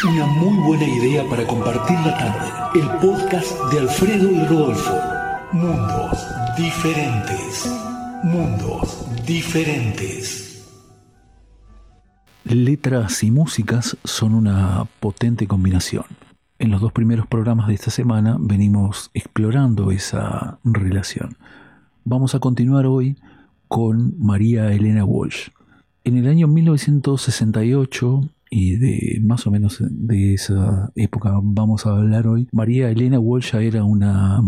Una muy buena idea para compartir la tarde. El podcast de Alfredo y Rodolfo. Mundos diferentes. Mundos diferentes. Letras y músicas son una potente combinación. En los dos primeros programas de esta semana venimos explorando esa relación. Vamos a continuar hoy con María Elena Walsh. En el año 1968, y de más o menos de esa época vamos a hablar hoy, María Elena Walsh ya era una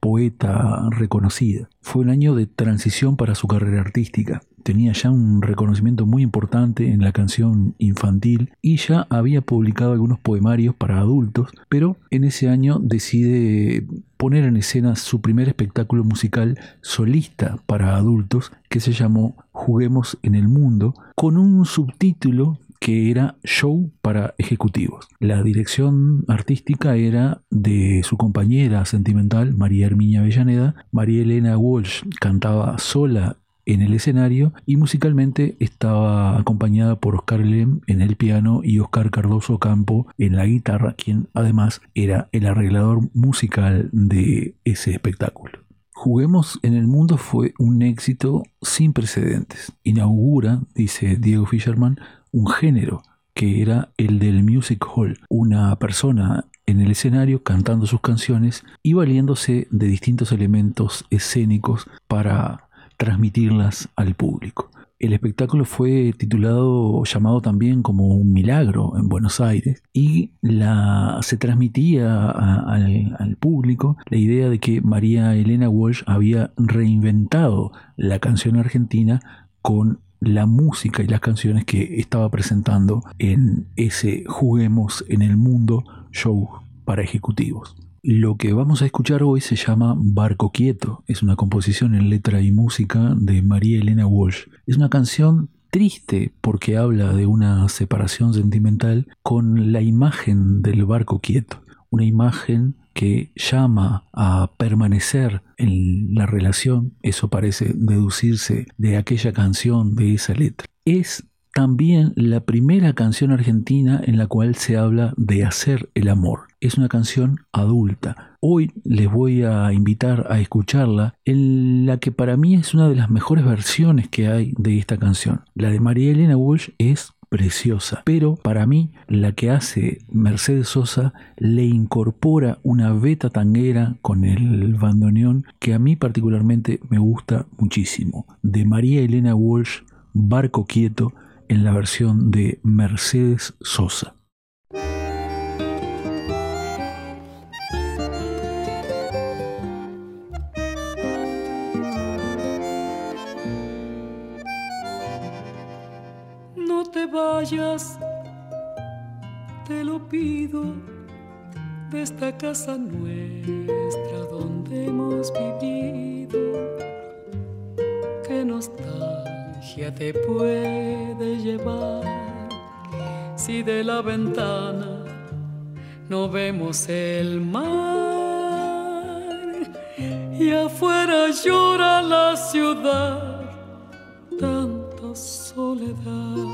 poeta reconocida. Fue un año de transición para su carrera artística. Tenía ya un reconocimiento muy importante en la canción infantil y ya había publicado algunos poemarios para adultos, pero en ese año decide poner en escena su primer espectáculo musical solista para adultos que se llamó Juguemos en el Mundo, con un subtítulo que era Show para Ejecutivos. La dirección artística era de su compañera sentimental, María Herminia Avellaneda. María Elena Walsh cantaba sola en el escenario y musicalmente estaba acompañada por Oscar Lem en el piano y Oscar Cardoso Campo en la guitarra, quien además era el arreglador musical de ese espectáculo. Juguemos en el Mundo fue un éxito sin precedentes. Inaugura, dice Diego Fisherman, un género que era el del music hall, una persona en el escenario cantando sus canciones y valiéndose de distintos elementos escénicos para transmitirlas al público. El espectáculo fue llamado también como Un Milagro en Buenos Aires y se transmitía al público la idea de que María Elena Walsh había reinventado la canción argentina con la música y las canciones que estaba presentando en ese Juguemos en el Mundo show para ejecutivos. Lo que vamos a escuchar hoy se llama Barco Quieto. Es una composición en letra y música de María Elena Walsh. Es una canción triste porque habla de una separación sentimental con la imagen del barco quieto. Una imagen que llama a permanecer en la relación. Eso parece deducirse de aquella canción, de esa letra. Es también la primera canción argentina en la cual se habla de hacer el amor. Es una canción adulta. Hoy les voy a invitar a escucharla, en la que para mí es una de las mejores versiones que hay de esta canción. La de María Elena Walsh es preciosa, pero para mí la que hace Mercedes Sosa le incorpora una veta tanguera con el bandoneón que a mí particularmente me gusta muchísimo. De María Elena Walsh, Barco Quieto, en la versión de Mercedes Sosa. No te vayas, te lo pido, de esta casa nuestra donde hemos vivido. Qué nostalgia te puede llevar si de la ventana no vemos el mar y afuera llora la ciudad, tanta soledad.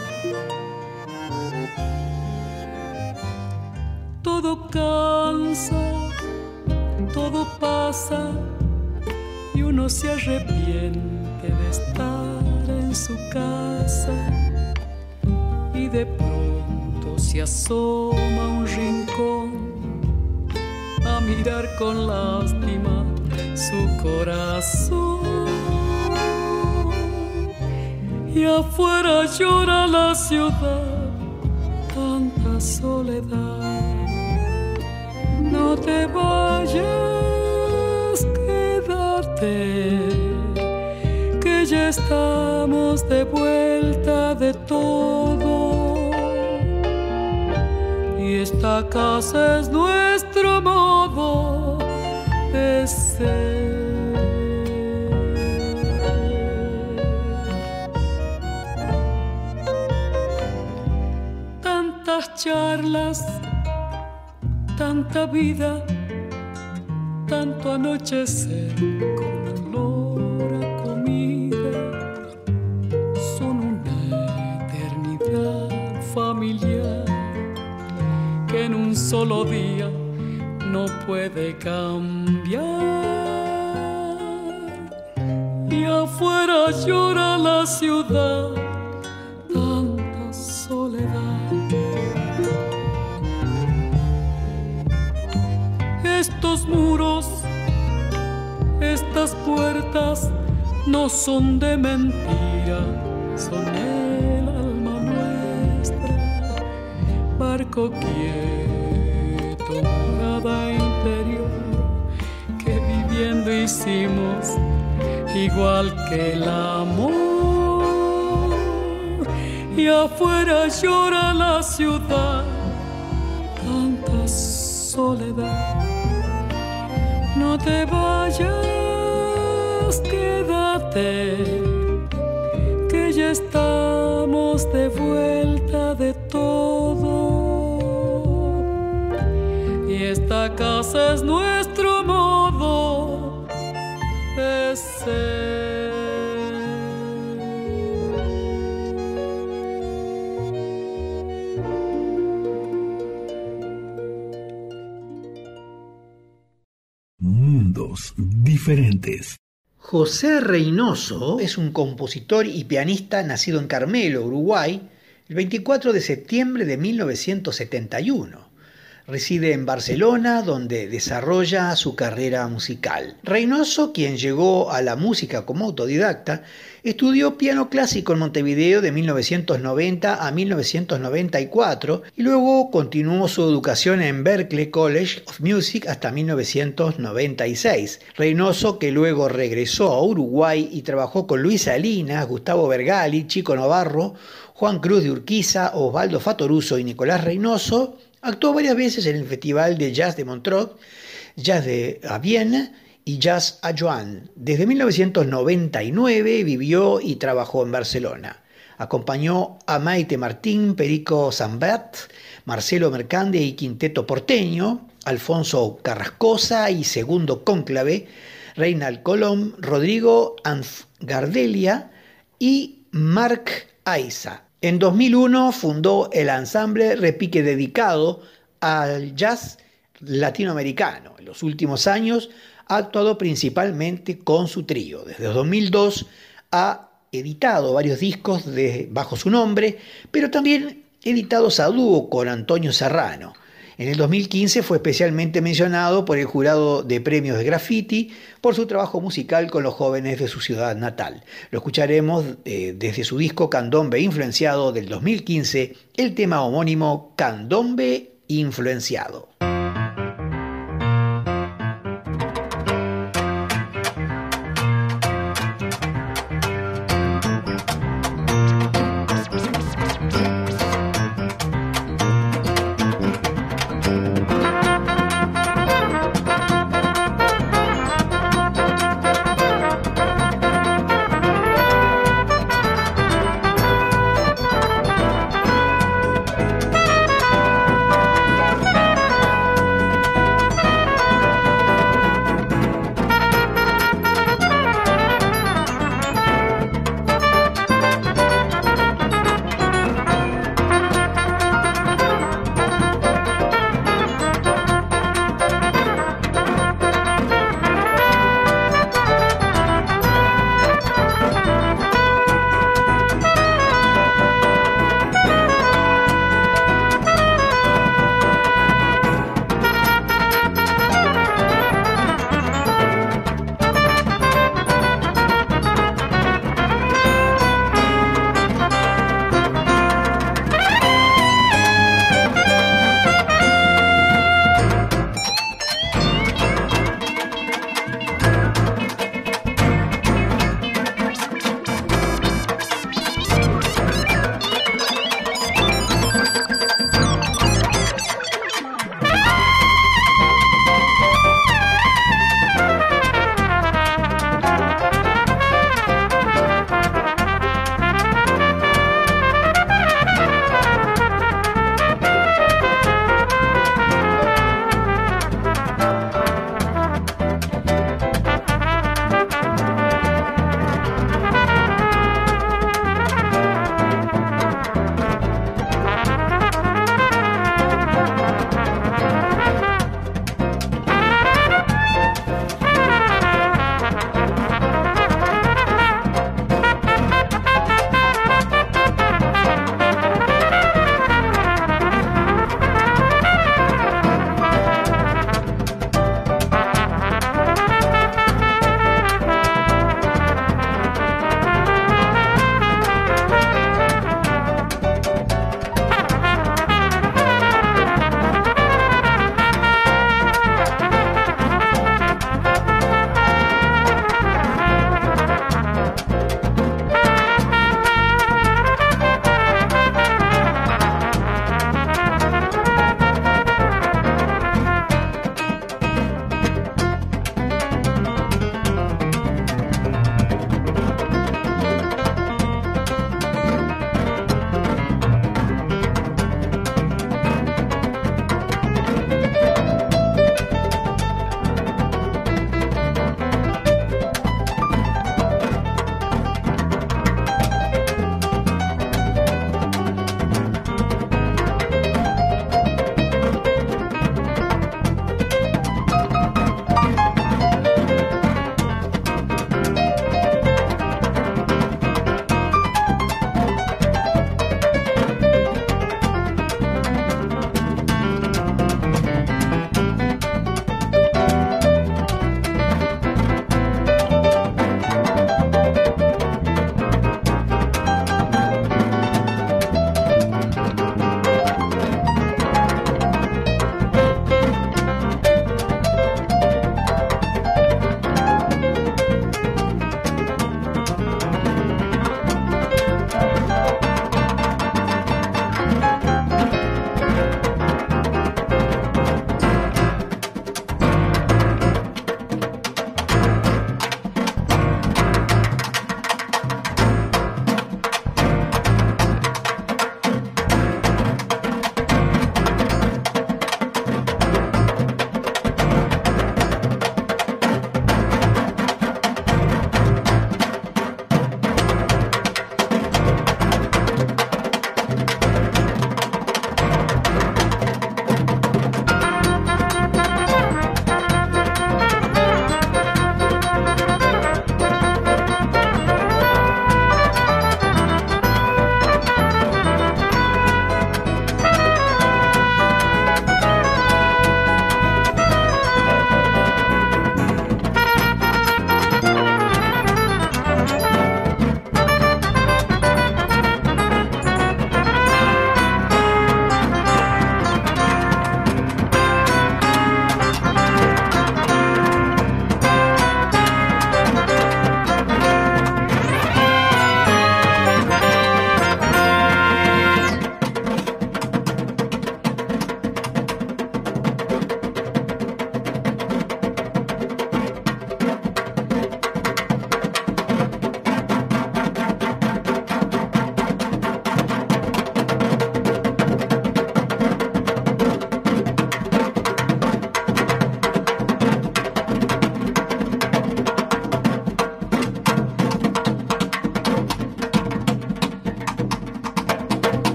Todo cansa, todo pasa y uno se arrepiente de estar en su casa y de pronto se asoma a un rincón a mirar con lástima su corazón y afuera llora la ciudad, tanta soledad. No te vayas, quédate, que ya estamos de vuelta de todo y esta casa es nuestro modo de ser. Tantas charlas, tanta vida, tanto anochecer con olor a comida, son una eternidad familiar en un solo día no puede cambiar. Y afuera llora la ciudad, tanta soledad. Estos muros, estas puertas no son de mentira, son el alma nuestra, barco quieto, morada interior, que viviendo hicimos igual que el amor. Y afuera llora la ciudad, tanta soledad. No te vayas, quédate, que ya estamos de vuelta de todo. Y esta casa es nuestro modo de ser. Mundos diferentes. José Reynoso es un compositor y pianista nacido en Carmelo, Uruguay, el 24 de septiembre de 1971. Reside en Barcelona, donde desarrolla su carrera musical. Reynoso, quien llegó a la música como autodidacta, estudió piano clásico en Montevideo de 1990 a 1994 y luego continuó su educación en Berklee College of Music hasta 1996. Reynoso, que luego regresó a Uruguay y trabajó con Luis Salinas, Gustavo Vergali, Chico Novarro, Juan Cruz de Urquiza, Osvaldo Fattoruso y Nicolás Reynoso, actuó varias veces en el Festival de Jazz de Montreux, Jazz de Viena y Jazz a Joan. Desde 1999 vivió y trabajó en Barcelona. Acompañó a Maite Martín, Perico Zambert, Marcelo Mercande y Quinteto Porteño, Alfonso Carrascosa y Segundo Cónclave, Reinald Colom, Rodrigo Anzgardelia y Marc Aiza. En 2001 fundó el ensamble Repique, dedicado al jazz latinoamericano. En los últimos años ha actuado principalmente con su trío. Desde 2002 ha editado varios discos bajo su nombre, pero también editados a dúo con Antonio Serrano. En el 2015 fue especialmente mencionado por el jurado de premios de graffiti por su trabajo musical con los jóvenes de su ciudad natal. Lo escucharemos desde su disco Candombe Influenciado del 2015, el tema homónimo Candombe Influenciado.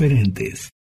diferentes.